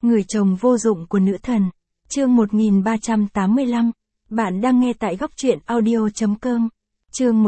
Người chồng vô dụng của nữ thần. Chương 1385. Bạn đang nghe tại góc truyện audio.com. Chương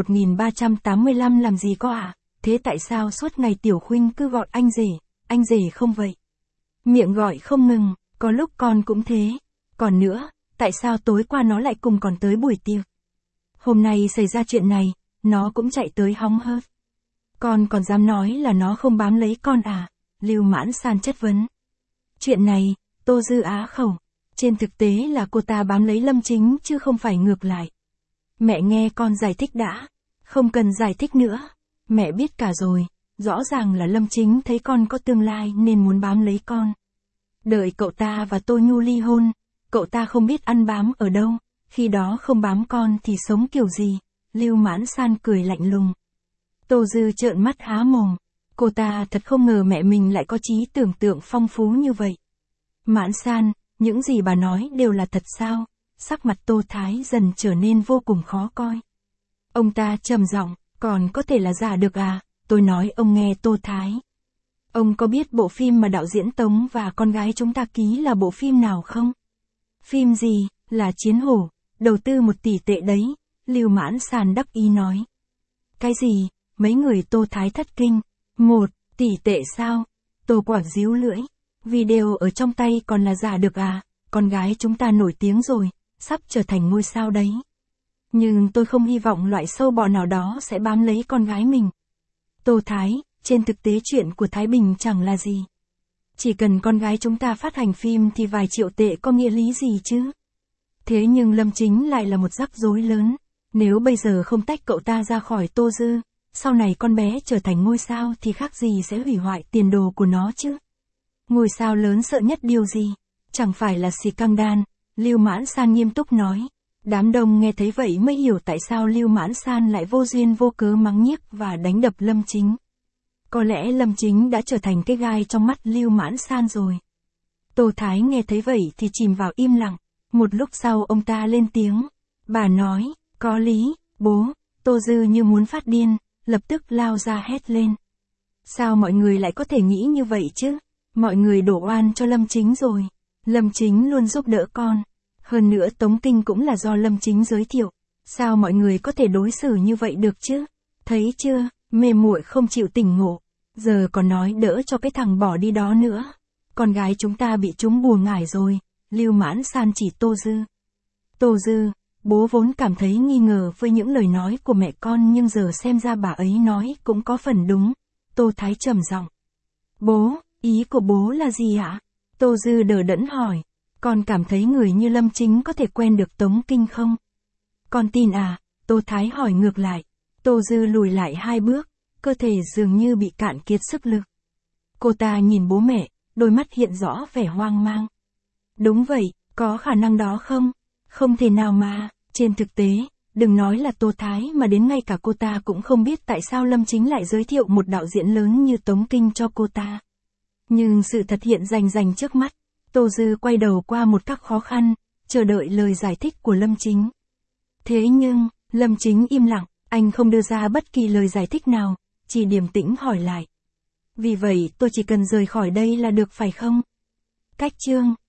1385 làm gì có à? Thế tại sao suốt ngày Tiểu Khuynh cứ gọi anh rể không vậy? Miệng gọi không ngừng, có lúc con cũng thế. Còn nữa, tại sao tối qua nó lại cùng con tới buổi tiệc? Hôm nay xảy ra chuyện này, nó cũng chạy tới hóng hớt. Con còn dám nói là nó không bám lấy con à? Lưu Mãn San chất vấn. Chuyện này, Tô Dư á khẩu. Trên thực tế là cô ta bám lấy Lâm Chính chứ không phải ngược lại. Mẹ nghe con giải thích đã. Không cần giải thích nữa. Mẹ biết cả rồi. Rõ ràng là Lâm Chính thấy con có tương lai nên muốn bám lấy con. Đợi cậu ta và Tô Nhu ly hôn, cậu ta không biết ăn bám ở đâu. Khi đó không bám con thì sống kiểu gì? Lưu Mãn San cười lạnh lùng. Tô Dư trợn mắt há mồm. Cô ta thật không ngờ mẹ mình lại có trí tưởng tượng phong phú như vậy. Mãn San, những gì bà nói đều là thật sao? Sắc mặt Tô Thái dần trở nên vô cùng khó coi. Ông ta trầm giọng, còn có thể là giả được à? Tôi nói ông nghe Tô Thái. Ông có biết bộ phim mà đạo diễn Tống và con gái chúng ta ký là bộ phim nào không? Phim gì? Là Chiến Hổ. Đầu tư 1 tỷ tệ đấy. Lưu Mãn San đắc ý nói. Cái gì? Mấy người Tô Thái thất kinh. 1 tỷ tệ sao? Tô Quảng díu lưỡi. Video ở trong tay còn là giả được à? Con gái chúng ta nổi tiếng rồi, sắp trở thành ngôi sao đấy. Nhưng tôi không hy vọng loại sâu bọ nào đó sẽ bám lấy con gái mình. Tô Thái, trên thực tế chuyện của Thái Bình chẳng là gì. Chỉ cần con gái chúng ta phát hành phim thì vài triệu tệ có nghĩa lý gì chứ? Thế nhưng Lâm Chính lại là một rắc rối lớn. Nếu bây giờ không tách cậu ta ra khỏi Tô Dư, sau này con bé trở thành ngôi sao thì khác gì sẽ hủy hoại tiền đồ của nó chứ? Ngôi sao lớn sợ nhất điều gì? Chẳng phải là xì căng đan. Lưu Mãn San nghiêm túc nói. Đám đông nghe thấy vậy mới hiểu tại sao Lưu Mãn San lại vô duyên vô cớ mắng nhiếc và đánh đập Lâm Chính. Có lẽ Lâm Chính đã trở thành cái gai trong mắt Lưu Mãn San rồi. Tô Thái nghe thấy vậy thì chìm vào im lặng. Một lúc sau ông ta lên tiếng. Bà nói, có lý, bố. Tô Dư như muốn phát điên, lập tức lao ra hét lên. Sao mọi người lại có thể nghĩ như vậy chứ? Mọi người đổ oan cho Lâm Chính rồi. Lâm Chính luôn giúp đỡ con. Hơn nữa Tống Kinh cũng là do Lâm Chính giới thiệu. Sao mọi người có thể đối xử như vậy được chứ? Thấy chưa, mê muội không chịu tỉnh ngộ. Giờ còn nói đỡ cho cái thằng bỏ đi đó nữa. Con gái chúng ta bị chúng bùa ngải rồi. Lưu Mãn San chỉ Tô Dư. Tô Dư, bố vốn cảm thấy nghi ngờ với những lời nói của mẹ con nhưng giờ xem ra bà ấy nói cũng có phần đúng. Tô Thái trầm giọng. Bố, ý của bố là gì ạ? Tô Dư đờ đẫn hỏi. Con cảm thấy người như Lâm Chính có thể quen được Tống Kinh không? Con tin à? Tô Thái hỏi ngược lại. Tô Dư lùi lại 2 bước, cơ thể dường như bị cạn kiệt sức lực. Cô ta nhìn bố mẹ, đôi mắt hiện rõ vẻ hoang mang. Đúng vậy, có khả năng đó không? Không thể nào mà, trên thực tế, đừng nói là Tô Thái mà đến ngay cả cô ta cũng không biết tại sao Lâm Chính lại giới thiệu một đạo diễn lớn như Tống Kinh cho cô ta. Nhưng sự thật hiện rành trước mắt. Tô Dư quay đầu qua một cách khó khăn, chờ đợi lời giải thích của Lâm Chính. Thế nhưng, Lâm Chính im lặng, anh không đưa ra bất kỳ lời giải thích nào, chỉ điềm tĩnh hỏi lại. Vì vậy tôi chỉ cần rời khỏi đây là được phải không? Cách chương